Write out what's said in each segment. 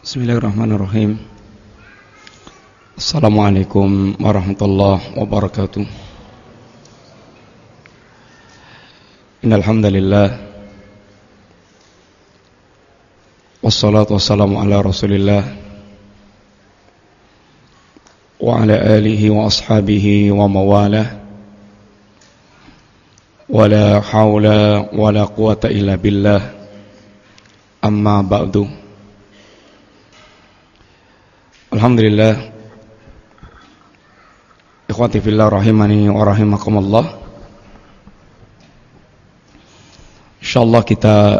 Bismillahirrahmanirrahim. Assalamualaikum warahmatullahi wabarakatuh. Innal hamdalillah wassalatu wassalamu ala Rasulillah wa ala alihi wa ashabihi wa mawalah. Wala haula wala quwata illa billah. Amma ba'du. Alhamdulillah, ikhwati fillah rahimani wa rahimakumullah. Insyaallah kita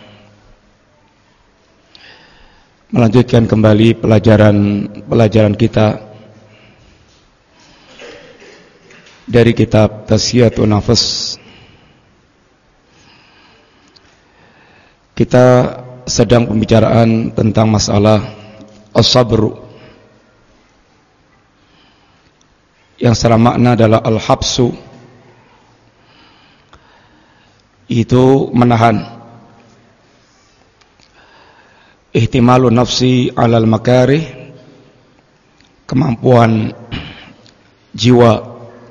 melanjutkan kembali pelajaran kita dari kitab Tazkiyatun Nafs. Kita sedang pembicaraan tentang masalah as-sabr, yang secara makna adalah al-habsu, itu menahan, ihtimalun nafsi alal makarih, kemampuan jiwa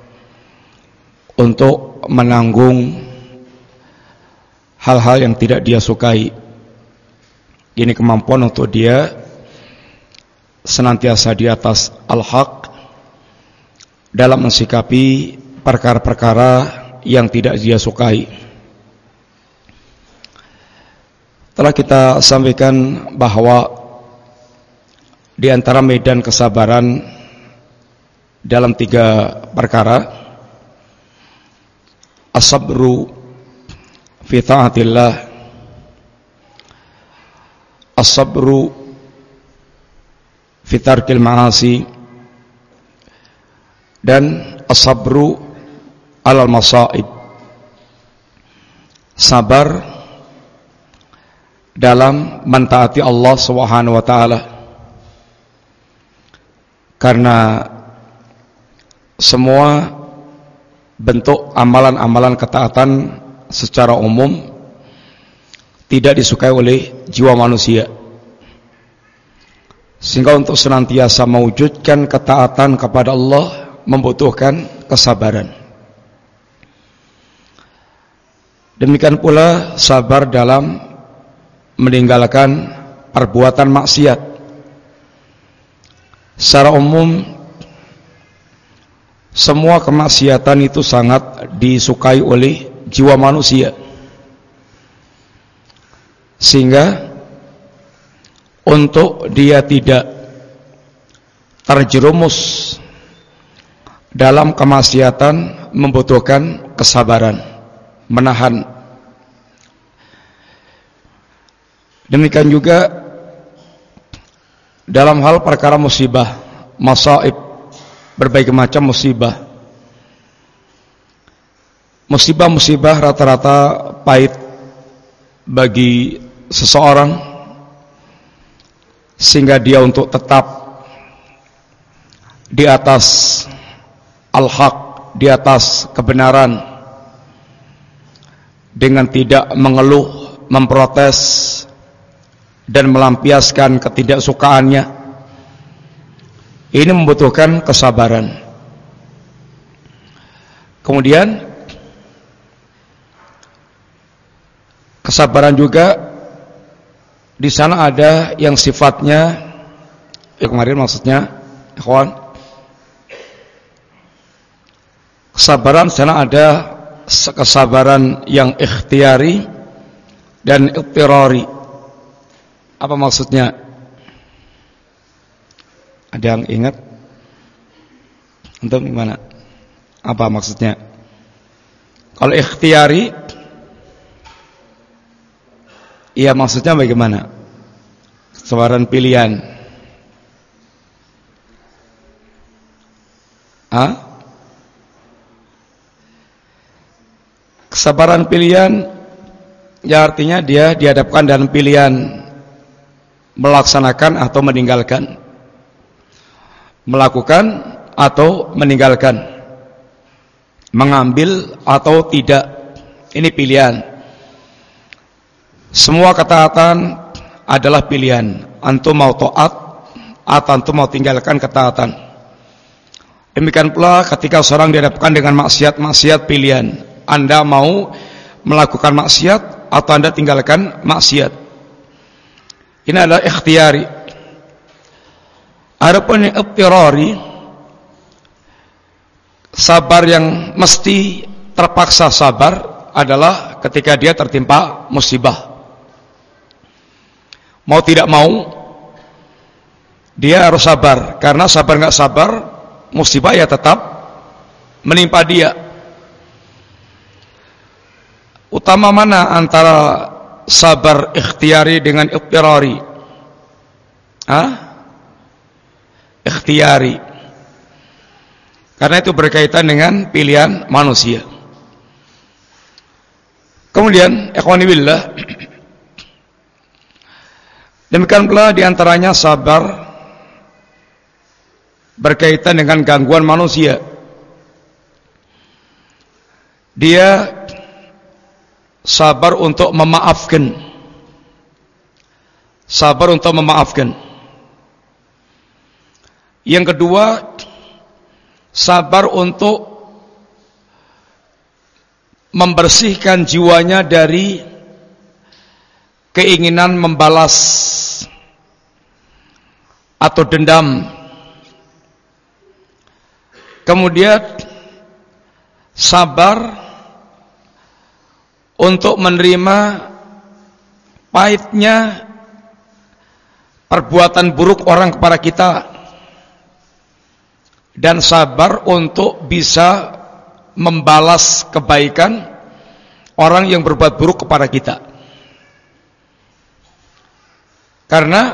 untuk menanggung hal-hal yang tidak dia sukai. Ini kemampuan untuk dia senantiasa di atas al-haq dalam mensikapi perkara-perkara yang tidak dia sukai. Telah kita sampaikan bahwa di antara medan kesabaran dalam 3 perkara: as-sabru fi ta'atillah, as-sabru fi tarkil ma'asi, dan as-sabru alal masaib, sabar dalam mentaati Allah Subhanahu wa taala. Karena semua bentuk amalan-amalan ketaatan secara umum tidak disukai oleh jiwa manusia, sehingga untuk senantiasa mewujudkan ketaatan kepada Allah membutuhkan kesabaran. Demikian pula sabar dalam meninggalkan perbuatan maksiat. Secara umum semua kemaksiatan itu sangat disukai oleh jiwa manusia, sehingga untuk dia tidak terjerumus dalam kemaksiatan membutuhkan kesabaran, menahan. Demikian juga dalam hal perkara musibah, masaib, berbagai macam musibah. Musibah-musibah rata-rata pahit bagi seseorang, sehingga dia untuk tetap di atas al-haq, di atas kebenaran, dengan tidak mengeluh, memprotes, dan melampiaskan ketidaksukaannya, ini membutuhkan kesabaran. Kemudian kesabaran juga di sana ada yang sifatnya, kemarin maksudnya, ikhwan, kesabaran di sana ada kesabaran yang ikhtiari dan ittirari. Apa maksudnya? Ada yang ingat? Untuk gimana? Apa maksudnya? Kalau ikhtiari, iya maksudnya bagaimana? Kesabaran pilihan. Kesabaran pilihan, ya artinya dia dihadapkan dalam pilihan melaksanakan atau meninggalkan, melakukan atau meninggalkan, mengambil atau tidak. Ini pilihan. Semua ketaatan adalah pilihan. antum mau taat atau antum mau tinggalkan ketaatan. Demikian pula ketika seorang dihadapkan dengan maksiat pilihan, Anda mau melakukan maksiat atau Anda tinggalkan maksiat. Ini adalah ikhtiyari. Adapun yang ittirari, sabar yang mesti terpaksa sabar adalah ketika dia tertimpa musibah. Mau tidak mau dia harus sabar, karena sabar nggak sabar musibah ya tetap menimpa dia. Utama mana antara sabar ikhtiyari dengan ittirari? Ikhtiyari, karena itu berkaitan dengan pilihan manusia. Kemudian ikhwani billah, demikian pula diantaranya sabar berkaitan dengan gangguan manusia. Dia sabar untuk memaafkan. Sabar untuk memaafkan. Yang kedua, sabar untuk membersihkan jiwanya dari keinginan membalas atau dendam. Kemudian sabar untuk menerima pahitnya perbuatan buruk orang kepada kita, dan sabar untuk bisa membalas kebaikan orang yang berbuat buruk kepada kita. Karena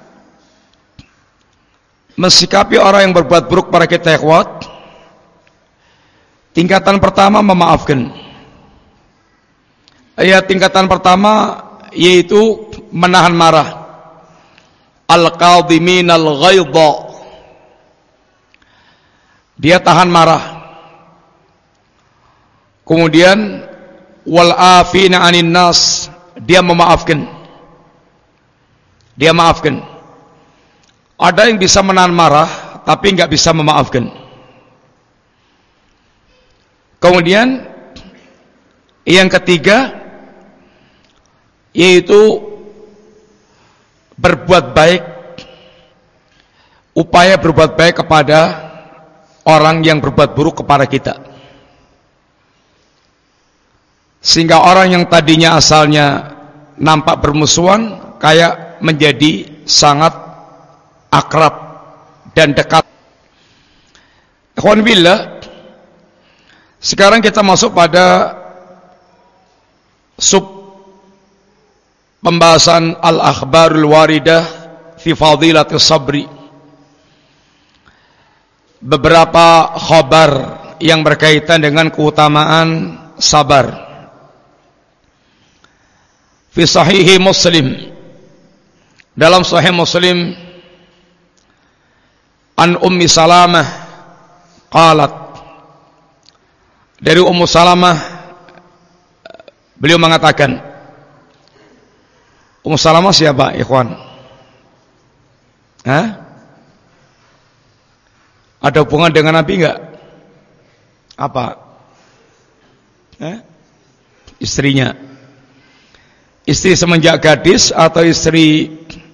mensikapi orang yang berbuat buruk kepada kita, ikhwat, tingkatan pertama memaafkan. Tingkatan pertama yaitu menahan marah. Al-qadhiminal ghaidha. Dia tahan marah. Kemudian wal afina 'anil nas, dia memaafkan. Dia maafkan. Ada yang bisa menahan marah tapi enggak bisa memaafkan. Kemudian yang ketiga yaitu berbuat baik, upaya berbuat baik kepada orang yang berbuat buruk kepada kita, sehingga orang yang tadinya asalnya nampak bermusuhan kayak menjadi sangat akrab dan dekat. Ikhwan billah, sekarang kita masuk pada sub pembahasan al-akhbarul waridah fi fadilatis sabri. Beberapa khabar yang berkaitan dengan keutamaan sabar. Fi sahihi Muslim, dalam sahih Muslim, an Ummi Salamah qalat, dari Ummu Salamah beliau mengatakan. Ummu Salamah siapa, ikhwan? Ada hubungan dengan Nabi enggak? Apa? Istrinya. Istri semenjak gadis atau istri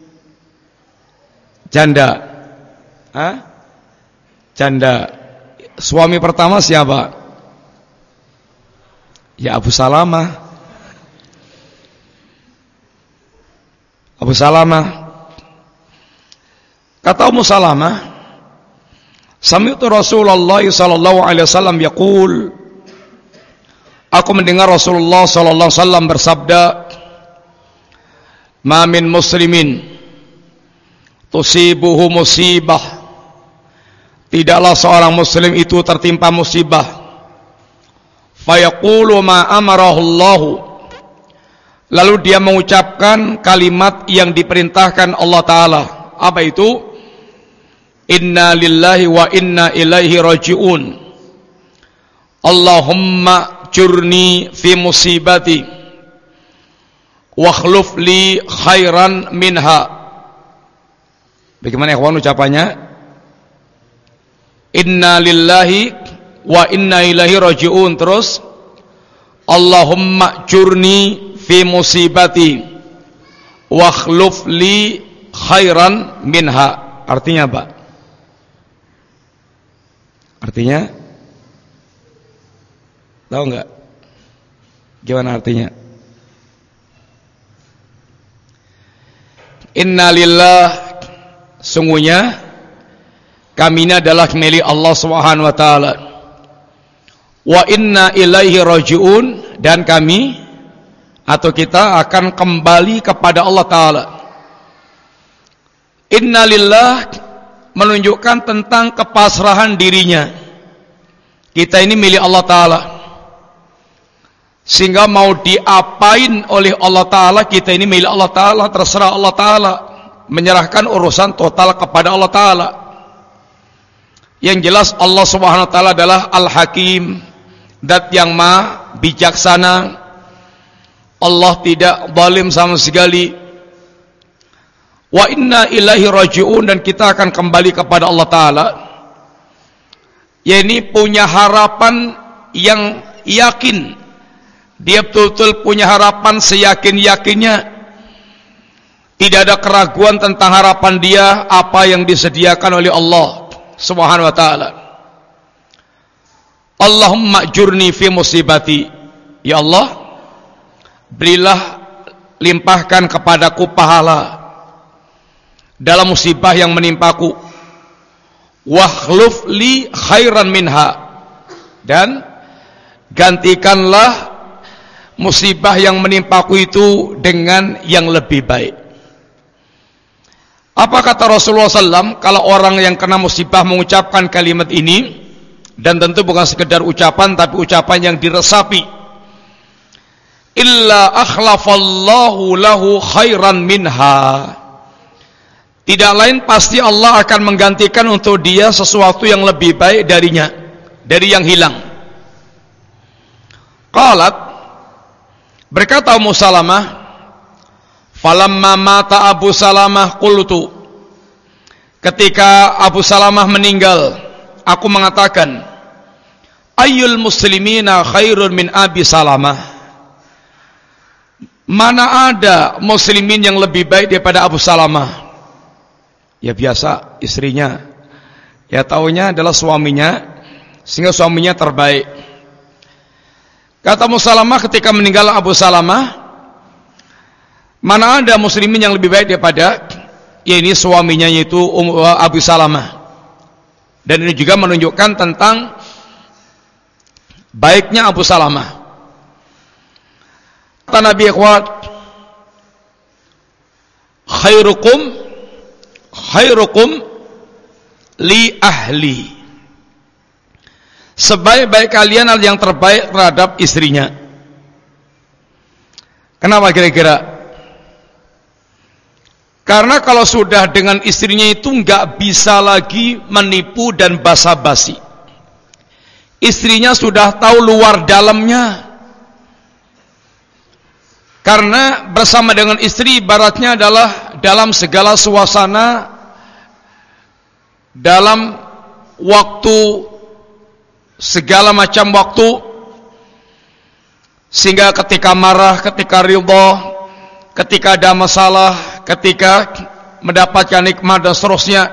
janda? Janda. Suami pertama siapa? Ya Abu Salamah. Abu Salamah. Kata Ummu Salamah, sami'tu Rasulullah sallallahu alaihi wasallam yaqul, aku mendengar Rasulullah sallallahu alaihi wasallam bersabda, ma min muslimin tusibuhu musibah, tidaklah seorang muslim itu tertimpa musibah, fayaqulu ma amarahu Allah, lalu dia mengucapkan kalimat yang diperintahkan Allah Ta'ala. Apa itu? Inna lillahi wa inna ilaihi raji'un. Allahumma jurni fi musibati wa akhluf li khairan minha. Bagaimana ikhwan ucapannya? Inna lillahi wa inna ilaihi raji'un. Terus Allahumma jurni fi musibati wa akhluf li khairan minha. Artinya apa? Artinya tahu enggak? Gimana artinya? Inna lillah, sungguhnya kami ini adalah milik Allah Subhanahu wa taala. Wa inna ilaihi raji'un, dan kami atau kita akan kembali kepada Allah taala. Inna lillah menunjukkan tentang kepasrahan dirinya. Kita ini milik Allah taala. Sehingga mau diapain oleh Allah taala, kita ini milik Allah taala, terserah Allah taala, menyerahkan urusan total kepada Allah taala. Yang jelas Allah Subhanahu wa taala adalah Al-Hakim, zat yang maha bijaksana. Allah tidak zalim sama sekali. Wa inna ilaihi raji'un, dan kita akan kembali kepada Allah taala. Ya, ini punya harapan yang yakin. Dia betul-betul punya harapan seyakin-yakinnya. Tidak ada keraguan tentang harapan dia apa yang disediakan oleh Allah Subhanahu wa taala. Allahumma jurni fi musibati. Ya Allah, berilah, limpahkan kepadaku pahala dalam musibah yang menimpaku. Wakhluf li khairan minha, dan gantikanlah musibah yang menimpaku itu dengan yang lebih baik. Apa kata Rasulullah SAW kalau orang yang kena musibah mengucapkan kalimat ini? Dan tentu bukan sekedar ucapan, tapi ucapan yang diresapi. Illa akhlafallahu lahu khairan minha. Tidak lain pasti Allah akan menggantikan untuk dia sesuatu yang lebih baik darinya, dari yang hilang. Qalat, berkata Ummu Salamah, falamma mata Abu Salamah qultu, ketika Abu Salamah meninggal, aku mengatakan, ayyul muslimina khairun min Abi Salamah. Mana ada muslimin yang lebih baik daripada Abu Salamah? Ya biasa, istrinya. Ya taunya adalah suaminya, sehingga suaminya terbaik. Kata Ummu Salamah ketika meninggal Abu Salamah, mana ada muslimin yang lebih baik daripada ya ini suaminya, yaitu Abu Salamah. Dan ini juga menunjukkan tentang baiknya Abu Salamah. Kata Nabi ikhwat, khairukum li ahli. Sebaik-baik kalian adalah yang terbaik terhadap istrinya. Kenapa kira-kira? Karena kalau sudah dengan istrinya itu nggak bisa lagi menipu dan basa-basi. Istrinya sudah tahu luar dalamnya. Karena bersama dengan istri ibaratnya adalah dalam segala suasana, dalam waktu, segala macam waktu, sehingga ketika marah, ketika ridha, ketika ada masalah, ketika mendapatkan nikmat dan seterusnya,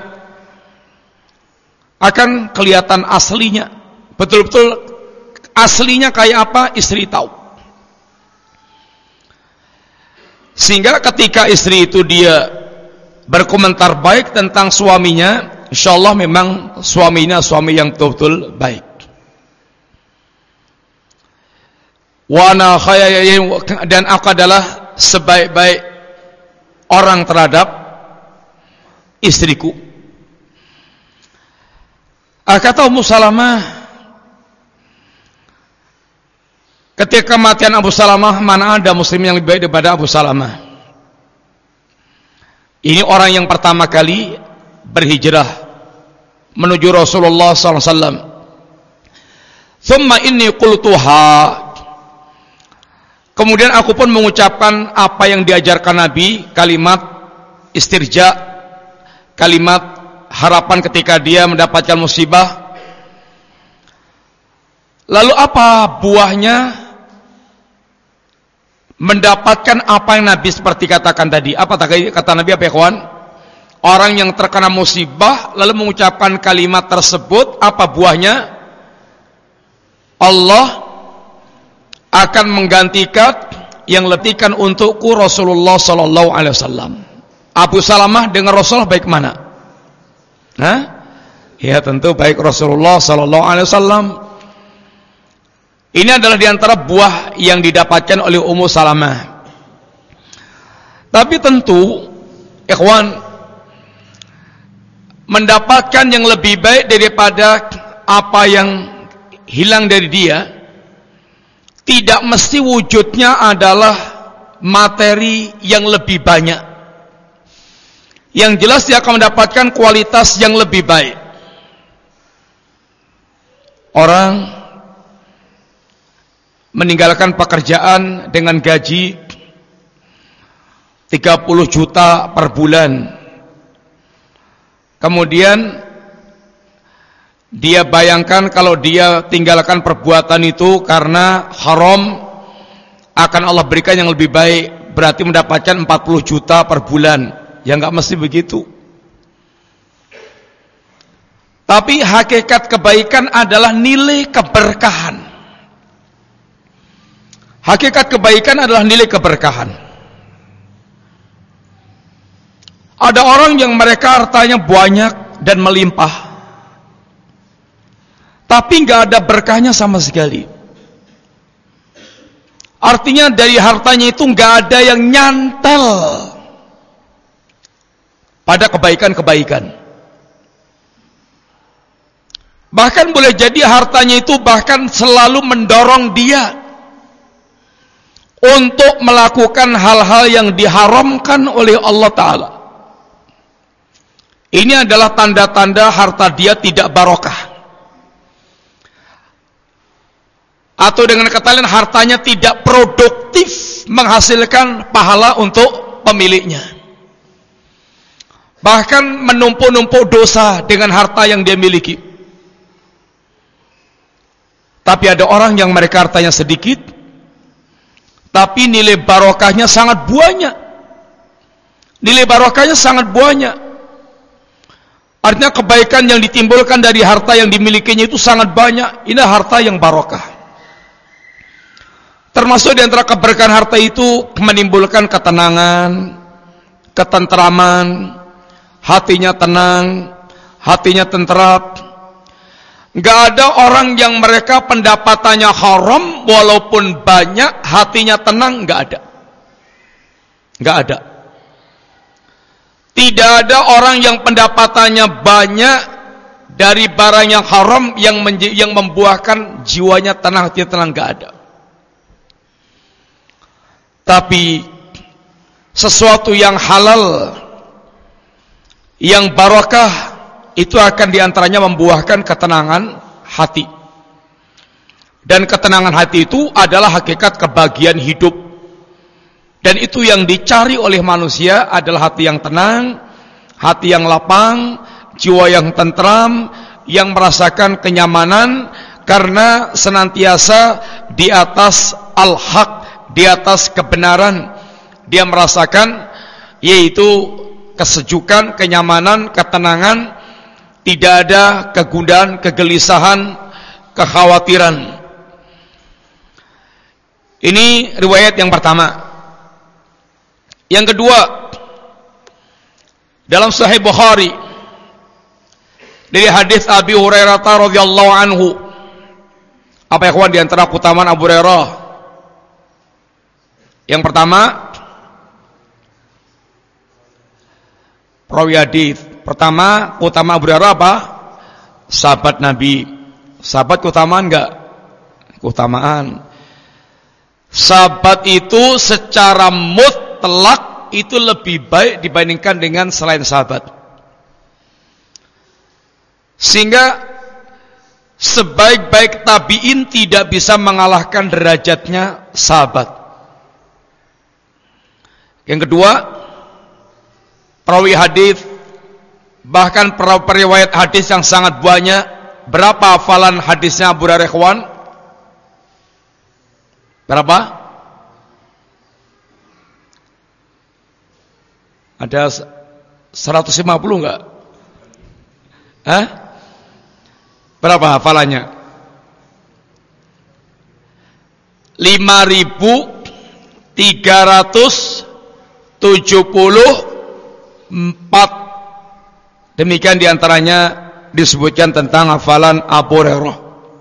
akan kelihatan aslinya. Betul-betul aslinya kayak apa, istri tahu. Sehingga ketika istri itu dia berkomentar baik tentang suaminya, insyaallah memang suaminya suami yang betul-betul baik. Dan aku adalah sebaik-baik orang terhadap istriku. Kata Ummu Salamah, ketika kematian Abu Salamah, mana ada muslim yang lebih baik daripada Abu Salamah. Ini orang yang pertama kali berhijrah menuju Rasulullah SAW. Thumma inni qultuha, kemudian aku pun mengucapkan apa yang diajarkan Nabi, kalimat istirja, kalimat harapan ketika dia mendapatkan musibah. Lalu apa buahnya? Mendapatkan apa yang Nabi seperti katakan tadi. Apa kata Nabi apa ya kawan? Orang yang terkena musibah lalu mengucapkan kalimat tersebut, apa buahnya? Allah akan menggantikan yang lebihkan untukku Rasulullah sallallahu alaihi wasallam. Abu Salamah dengan Rasulullah baik mana? Hah? Ya tentu baik Rasulullah sallallahu alaihi wasallam. Ini adalah diantara buah yang didapatkan oleh Ummu Salamah. Tapi tentu, ikhwan, mendapatkan yang lebih baik daripada apa yang hilang dari dia, tidak mesti wujudnya adalah materi yang lebih banyak. Yang jelas dia akan mendapatkan kualitas yang lebih baik. Orang meninggalkan pekerjaan dengan gaji 30 juta per bulan. Kemudian dia bayangkan kalau dia tinggalkan perbuatan itu karena haram, akan Allah berikan yang lebih baik, berarti mendapatkan 40 juta per bulan. Ya enggak mesti begitu. Tapi hakikat kebaikan adalah nilai keberkahan. Hakikat kebaikan adalah nilai keberkahan. Ada orang yang mereka hartanya banyak dan melimpah, tapi nggak ada berkahnya sama sekali. Artinya dari hartanya itu nggak ada yang nyantel pada kebaikan-kebaikan. Bahkan boleh jadi hartanya itu bahkan selalu mendorong dia untuk melakukan hal-hal yang diharamkan oleh Allah Ta'ala. Ini adalah tanda-tanda harta dia tidak barokah. Atau dengan kata lain, hartanya tidak produktif menghasilkan pahala untuk pemiliknya. Bahkan menumpuk-numpuk dosa dengan harta yang dia miliki. Tapi ada orang yang mereka hartanya sedikit, tapi nilai barokahnya sangat banyak. Nilai barokahnya sangat banyak. Artinya kebaikan yang ditimbulkan dari harta yang dimilikinya itu sangat banyak. Ini harta yang barokah. Termasuk di antara keberkahan harta itu menimbulkan ketenangan, ketentraman, hatinya tenang, hatinya tentram. Gak ada orang yang mereka pendapatannya haram walaupun banyak, hatinya tenang, gak ada. Gak ada. Tidak ada orang yang pendapatannya banyak dari barang yang haram yang membuahkan jiwanya tenang, hatinya tenang, gak ada. Tapi sesuatu yang halal, yang barakah, itu akan diantaranya membuahkan ketenangan hati. Dan ketenangan hati itu adalah hakikat kebahagiaan hidup. Dan itu yang dicari oleh manusia adalah hati yang tenang, hati yang lapang, jiwa yang tentram, yang merasakan kenyamanan karena senantiasa di atas al-haq, di atas kebenaran. Dia merasakan yaitu kesejukan, kenyamanan, ketenangan. Tidak ada kegundahan, kegelisahan, kekhawatiran. Ini riwayat yang pertama. Yang kedua, dalam Sahih Bukhari dari hadis Abi Hurairah radhiyallahu anhu. Apa ya kawan di antara keutamaan Abu Hurairah? Yang pertama, perawi hadis. Pertama, utama Abu Hurairah apa? Sahabat Nabi. Sahabat keutamaan enggak? Keutamaan. Sahabat itu secara mutlak itu lebih baik dibandingkan dengan selain sahabat. Sehingga sebaik-baik tabi'in tidak bisa mengalahkan derajatnya sahabat. Yang kedua, perawi hadis bahkan periwayat hadis yang sangat banyak. Berapa hafalan hadisnya Abu Hurairah, ikhwan? Berapa? Ada 150 enggak? Hah? Berapa hafalannya? 5.374. Demikian diantaranya disebutkan tentang hafalan Abu Hurairah.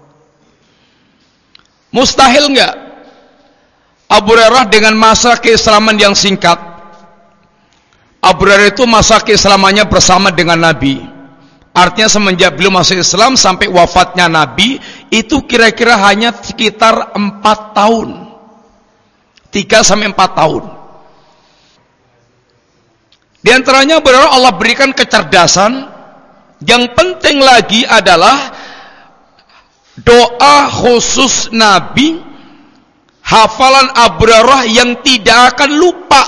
Mustahil enggak Abu Hurairah dengan masa keislaman yang singkat? Abu Hurairah itu masa keislamannya bersama dengan Nabi. Artinya semenjak beliau masuk Islam sampai wafatnya Nabi itu kira-kira hanya sekitar 4 tahun. 3-4 tahun. Di antaranya Abu Hurairah Allah berikan kecerdasan. Yang penting lagi adalah doa khusus Nabi, hafalan Abu Hurairah yang tidak akan lupa.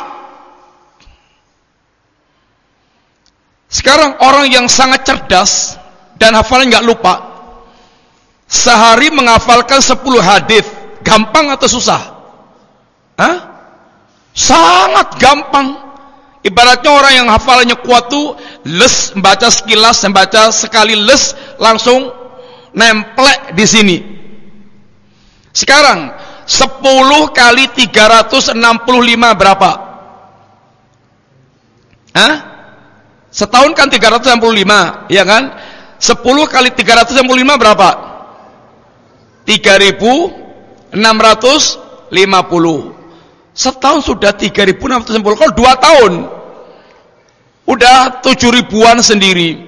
Sekarang orang yang sangat cerdas dan hafalan nggak lupa, sehari menghafalkan 10 hadis, gampang atau susah? Hah? Sangat gampang. Ibaratnya orang yang hafalannya kuat tuh les, membaca sekilas, membaca sekali les langsung nemplek di sini. Sekarang 10 kali 365 berapa? Hah? Setahun kan 365, ya kan? 10 kali 365 berapa? 3.650. Setahun sudah 3.650. Kalau 2 tahun udah 7 ribuan sendiri.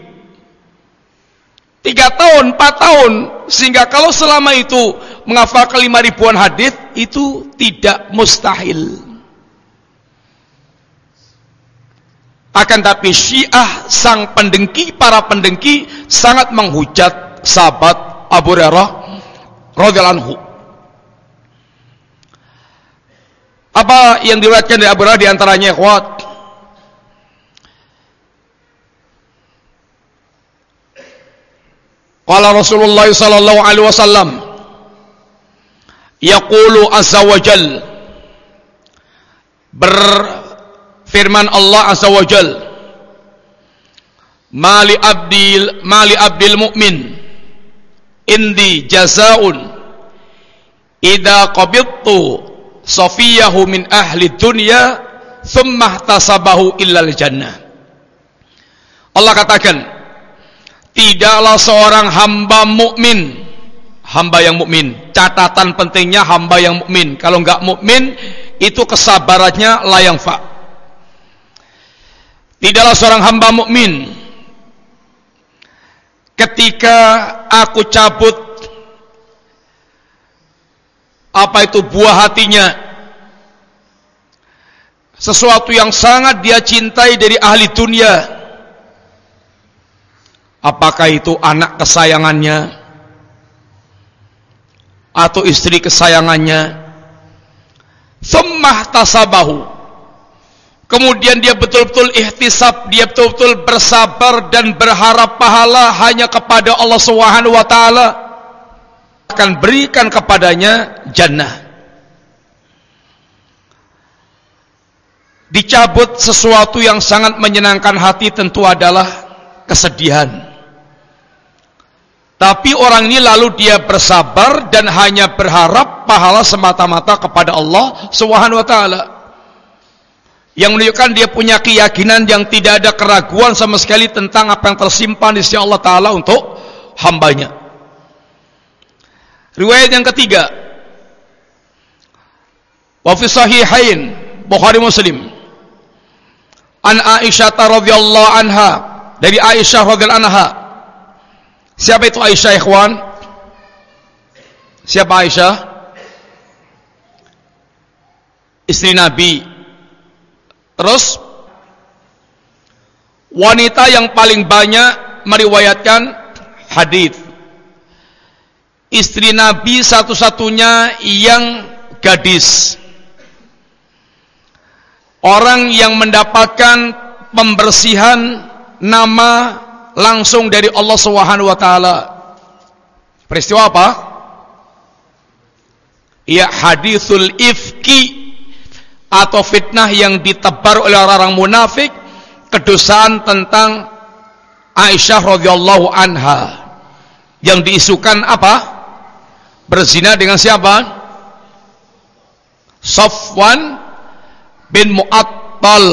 3 tahun, 4 tahun. Sehingga kalau selama itu menghafalkan 5 ribuan hadis, itu tidak mustahil. Akan tapi Syiah, sang pendengki, para pendengki sangat menghujat sahabat Abu Hurairah radhiyallahu anhu. Apa yang diriwayatkan dari Abu Hurairah di antaranya, ikhwat? Qala Rasulullah sallallahu alaihi wasallam, yaqulu azza wa jal, berfirman Allah azza wa jal, mali abdil mu'min indi jazaun idza qabidtu safiyahu min ahli dunya thumma ihtasabahu illal jannah. Allah katakan, tidaklah seorang hamba mukmin, hamba yang mukmin, catatan pentingnya hamba yang mukmin. Kalau enggak mukmin itu kesabarannya la yanfa. Tidaklah seorang hamba mukmin ketika aku cabut apa itu buah hatinya, sesuatu yang sangat dia cintai dari ahli dunia, apakah itu anak kesayangannya atau istri kesayangannya, tsumma tasabahu, kemudian dia betul-betul ihtisab, dia betul-betul bersabar dan berharap pahala hanya kepada Allah Subhanahu wa taala, akan berikan kepadanya jannah. Dicabut sesuatu yang sangat menyenangkan hati tentu adalah kesedihan. Tapi orang ini lalu dia bersabar dan hanya berharap pahala semata-mata kepada Allah Subhanahu wa taala. Yang menunjukkan dia punya keyakinan yang tidak ada keraguan sama sekali tentang apa yang tersimpan di sisi Allah taala untuk hambanya. Riwayat yang ketiga, wa fi sahihain Bukhari Muslim, an Aisyah radhiyallahu anha, dari Aisyah radhiyallahu anha. Siapa itu Aisyah, ikhwan? Siapa Aisyah? Istri Nabi. Terus wanita yang paling banyak meriwayatkan hadis. Istri Nabi satu-satunya yang gadis. Orang yang mendapatkan pembersihan nama langsung dari Allah Subhanahu wa taala. Peristiwa apa? Ya, haditsul ifki, atau fitnah yang ditebar oleh orang-orang munafik, kedosaan tentang Aisyah radhiyallahu anha yang diisukan apa? Berzina dengan siapa? Safwan bin Mu'attal.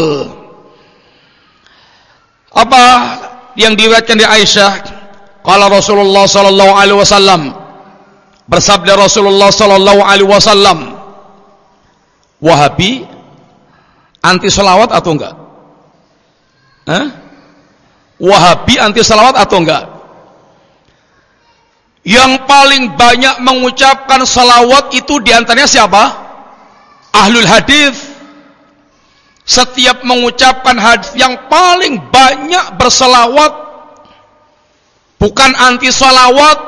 Apa yang diriwayatkan di Aisyah? Qala Rasulullah sallallahu alaihi wasallam, bersabda Rasulullah sallallahu alaihi wasallam, Wahabi anti salawat atau enggak? Wahabi anti salawat atau enggak? Yang paling banyak mengucapkan salawat itu diantaranya siapa? Ahlul hadis. Setiap mengucapkan hadis yang paling banyak bersalawat, bukan anti salawat.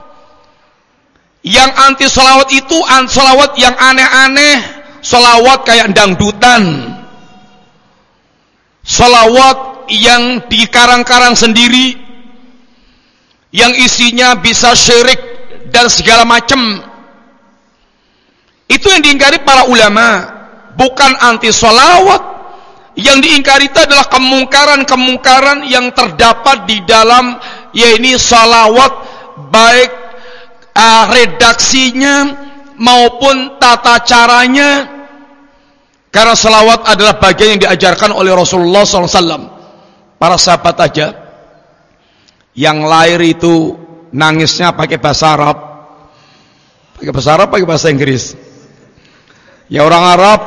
Yang anti salawat itu salawat yang aneh-aneh, salawat kayak dangdutan, salawat yang dikarang-karang sendiri, yang isinya bisa syirik dan segala macam. Itu yang diingkari para ulama, bukan anti salawat. Yang diingkari itu adalah kemungkaran-kemungkaran yang terdapat di dalam, yaitu salawat, baik redaksinya maupun tata caranya. Karena salawat adalah bagian yang diajarkan oleh Rasulullah SAW. Para sahabat aja yang lahir itu nangisnya pakai bahasa Arab, pakai bahasa Inggris. Ya, orang Arab,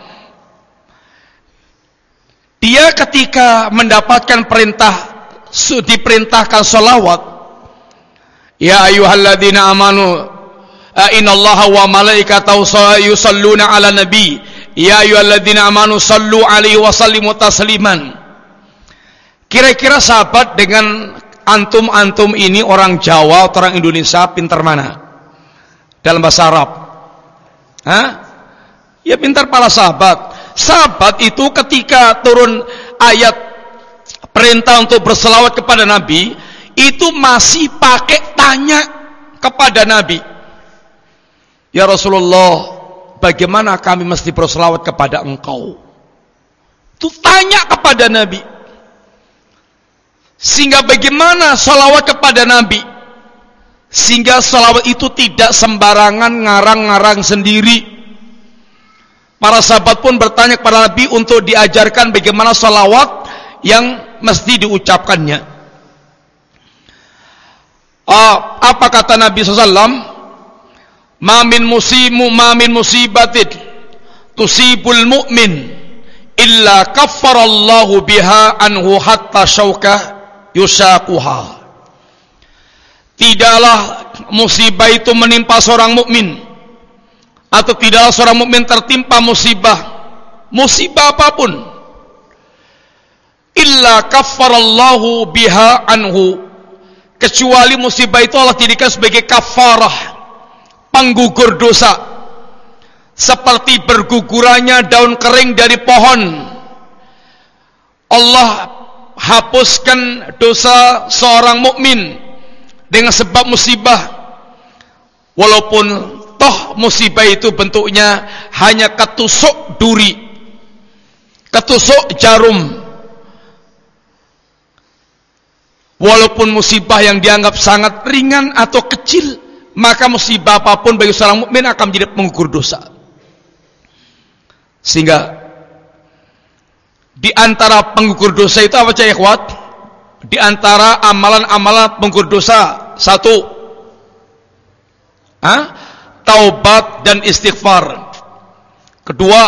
dia ketika mendapatkan perintah, diperintahkan salawat, ya ayyuhalladzina amanu innallaha wa malaikatahu yusalluna ala nabi ya ayyuhalladzina amanu sallu alaihi wa sallimu tasliman. Kira-kira sahabat dengan antum ini orang Jawa atau orang Indonesia pintar mana dalam bahasa Arab? Ya pintar para sahabat. Sahabat itu ketika turun ayat perintah untuk berselawat kepada Nabi, itu masih pakai tanya kepada Nabi. Ya Rasulullah, bagaimana kami mesti berselawat kepada engkau? Itu tanya kepada Nabi. Sehingga bagaimana salawat kepada Nabi? Sehingga salawat itu tidak sembarangan ngarang-ngarang sendiri. Para sahabat pun bertanya kepada Nabi untuk diajarkan bagaimana salawat yang mesti diucapkannya. Apa kata Nabi SAW? Ma min musibatin tusibul mu'min illa kaffarallahu biha anhu hatta syaukah yusaquha. Tidaklah musibah itu menimpa seorang mukmin, atau tidaklah seorang mukmin tertimpa musibah apapun, illa kaffarallahu biha anhu, kecuali musibah itu Allah jadikan sebagai kafarah, penggugur dosa, seperti bergugurannya daun kering dari pohon. Allah hapuskan dosa seorang mukmin dengan sebab musibah, walaupun toh musibah itu bentuknya hanya ketusuk duri, ketusuk jarum. Walaupun musibah yang dianggap sangat ringan atau kecil, maka musibah apapun bagi seorang mukmin akan menjadi penggugur dosa. Sehingga di antara penggugur dosa itu apa cah ikhwat? Di antara amalan-amalan penggugur dosa, satu, taubat dan istighfar. Kedua,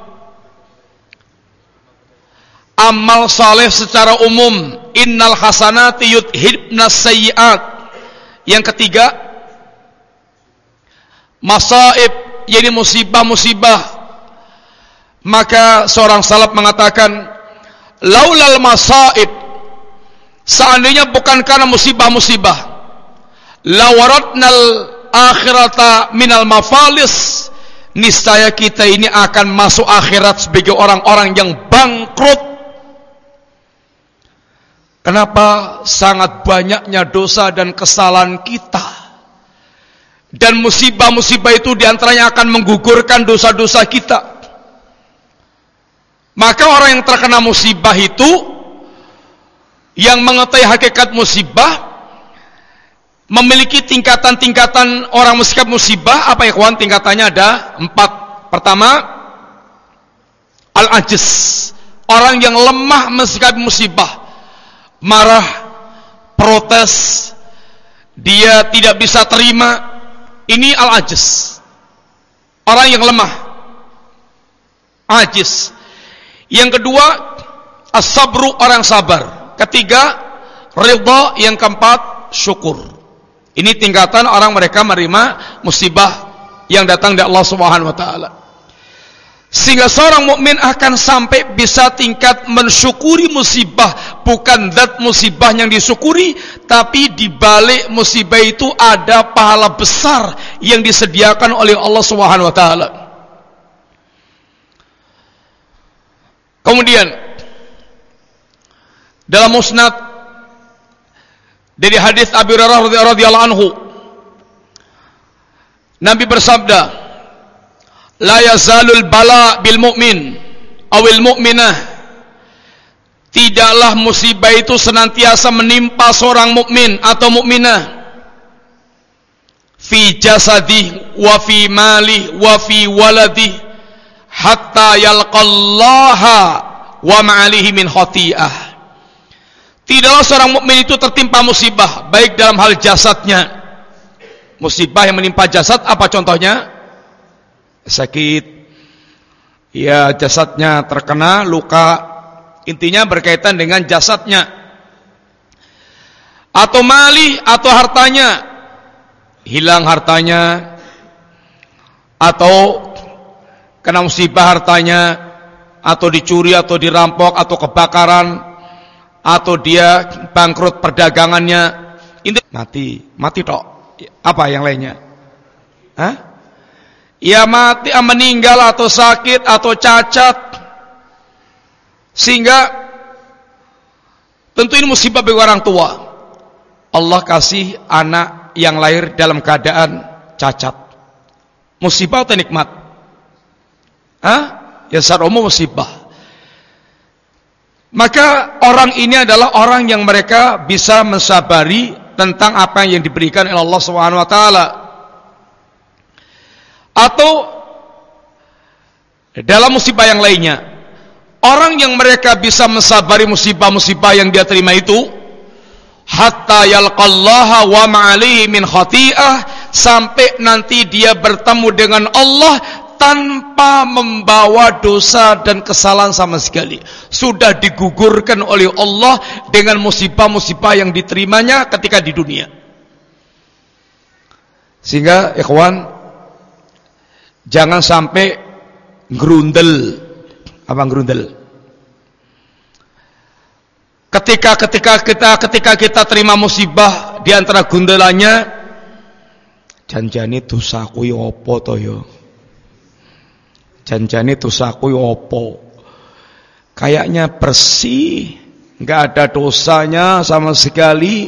amal saleh secara umum, innal hasanati yudhibnas sayyi'at. Yang ketiga, masaib, yakni musibah-musibah. Maka seorang salaf mengatakan, laulal masaib, seandainya bukan karena musibah-musibah, lawaratnal akhirata minal mafalis, niscaya kita ini akan masuk akhirat sebagai orang-orang yang bangkrut. Kenapa? Sangat banyaknya dosa dan kesalahan kita. Dan musibah-musibah itu diantaranya akan menggugurkan dosa-dosa kita. Maka orang yang terkena musibah itu, yang mengetahui hakikat musibah, memiliki tingkatan-tingkatan orang mensikap musibah. Apa ya kawan? Tingkatannya ada 4. Pertama, al-ajiz, orang yang lemah mensikap musibah, marah, protes, dia tidak bisa terima. Ini al-ajiz, orang yang lemah, ajiz. Yang kedua, as-sabru, orang sabar. Ketiga, ridha. Yang keempat, syukur. Ini tingkatan orang mereka menerima musibah yang datang dari Allah Subhanahu wa taala. Sehingga seorang mukmin akan sampai bisa tingkat mensyukuri musibah, bukan zat musibah yang disyukuri, tapi di balik musibah itu ada pahala besar yang disediakan oleh Allah Subhanahu wa taala. Kemudian dalam musnad dari hadis Abi Hurairah radhiyallahu anhu, Nabi bersabda, la yazalul bala bil mu'min awil mu'minah, tidaklah musibah itu senantiasa menimpa seorang mukmin atau mukminah, fi jasadi wa fi mali wa fi waladi, hatta yalqallaha wa ma'alihi min khati'ah. Tidaklah seorang mukmin itu tertimpa musibah, baik dalam hal jasadnya. Musibah yang menimpa jasad apa contohnya? Sakit, ya jasadnya terkena luka, intinya berkaitan dengan jasadnya. Atau mali, atau hartanya, hilang hartanya, atau kena musibah hartanya, atau dicuri, atau dirampok, atau kebakaran, atau dia bangkrut perdagangannya, mati tok. Apa yang lainnya? Hah? Ya mati, meninggal, atau sakit, atau cacat. Sehingga tentu ini musibah bagi orang tua. Allah kasih anak yang lahir dalam keadaan cacat. Musibah atau nikmat? Ya secara umum musibah. Maka orang ini adalah orang yang mereka bisa mensabari tentang apa yang diberikan oleh Allah Subhanahu wa taala. Atau dalam musibah yang lainnya, orang yang mereka bisa mensabari musibah-musibah yang dia terima itu, hatta yalqallaha wa ma'alihi min khati'ah, sampai nanti dia bertemu dengan Allah tanpa membawa dosa dan kesalahan sama sekali. Sudah digugurkan oleh Allah dengan musibah-musibah yang diterimanya ketika di dunia. Sehingga ikhwan, jangan sampai gerundel. Apa gerundel? Ketika kita terima musibah, di antara gundelannya, janjane dosaku yo apa to yo? Janjane dosaku yo apa? Kayaknya bersih, enggak ada dosanya sama sekali.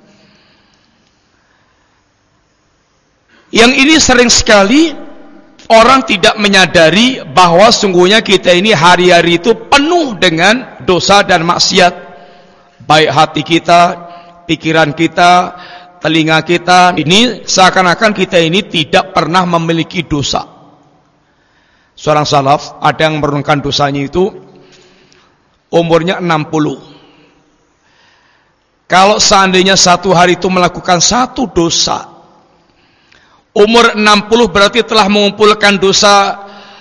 Yang ini sering sekali orang tidak menyadari bahwa sungguhnya kita ini hari-hari itu penuh dengan dosa dan maksiat. Baik hati kita, pikiran kita, telinga kita, ini seakan-akan kita ini tidak pernah memiliki dosa. Seorang salaf ada yang merenungkan dosanya itu umurnya 60. Kalau seandainya satu hari itu melakukan satu dosa, umur 60 berarti telah mengumpulkan dosa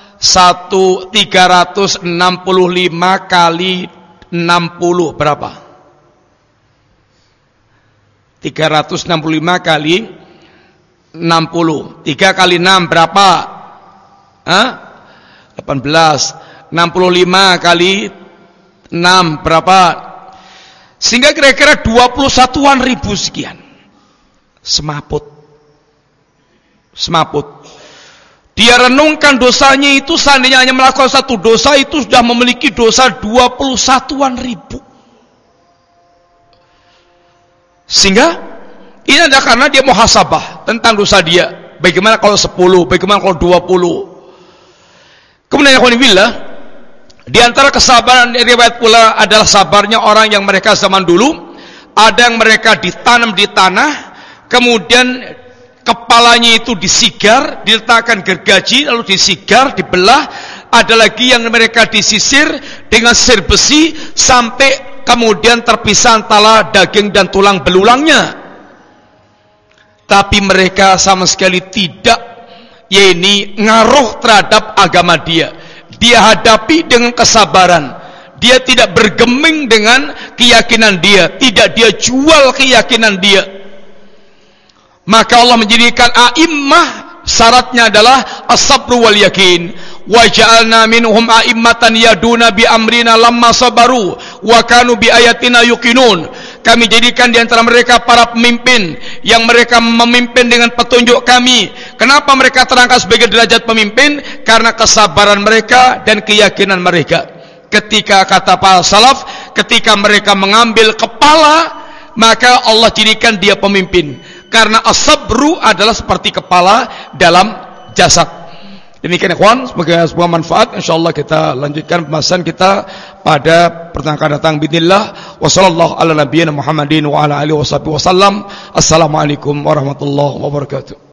365 kali 60 berapa? 365 kali 60. 3 kali 6 berapa? 18. 65 kali 6 berapa? Sehingga kira-kira 21-an ribu sekian. Semaput. Dia renungkan dosanya itu, seandainya hanya melakukan satu dosa itu sudah memiliki dosa 21-an ribu. Sehingga ini adalah karena dia muhasabah tentang dosa dia. Bagaimana kalau 10, bagaimana kalau 20. Kemudian alhamdulillah, di antara kesabaran riwayat pula adalah sabarnya orang yang mereka zaman dulu. Ada yang mereka ditanam di tanah, kemudian kepalanya itu disigar, diletakkan gergaji, lalu disigar, dibelah. Ada lagi yang mereka disisir dengan sisir besi sampai kemudian terpisah antara daging dan tulang belulangnya. Tapi mereka sama sekali tidak ngaruh terhadap agama dia. Dia hadapi dengan kesabaran. Dia tidak bergeming dengan keyakinan dia, tidak dia jual keyakinan dia. Maka Allah menjadikan a'immah, syaratnya adalah as-sabru wal yakin. Wa ja'alna minhum a'immatan yaduna bi amrina lamma sabaru wa kanu bi ayatina yuqinun. Kami jadikan di antara mereka para pemimpin yang mereka memimpin dengan petunjuk kami. Kenapa mereka terangkat sebagai derajat pemimpin? Karena kesabaran mereka dan keyakinan mereka. Ketika kata para salaf, ketika mereka mengambil kepala, maka Allah jadikan dia pemimpin. Karena as-sabru adalah seperti kepala dalam jasad. Demikian ikhwan, semoga sebuah manfaat. Insyaallah kita lanjutkan pembahasan kita pada pertemuan akan datang bismillah. Wassallallahu ala nabiyyina Muhammadin wa ala alihi wasallam. Assalamualaikum warahmatullahi wabarakatuh.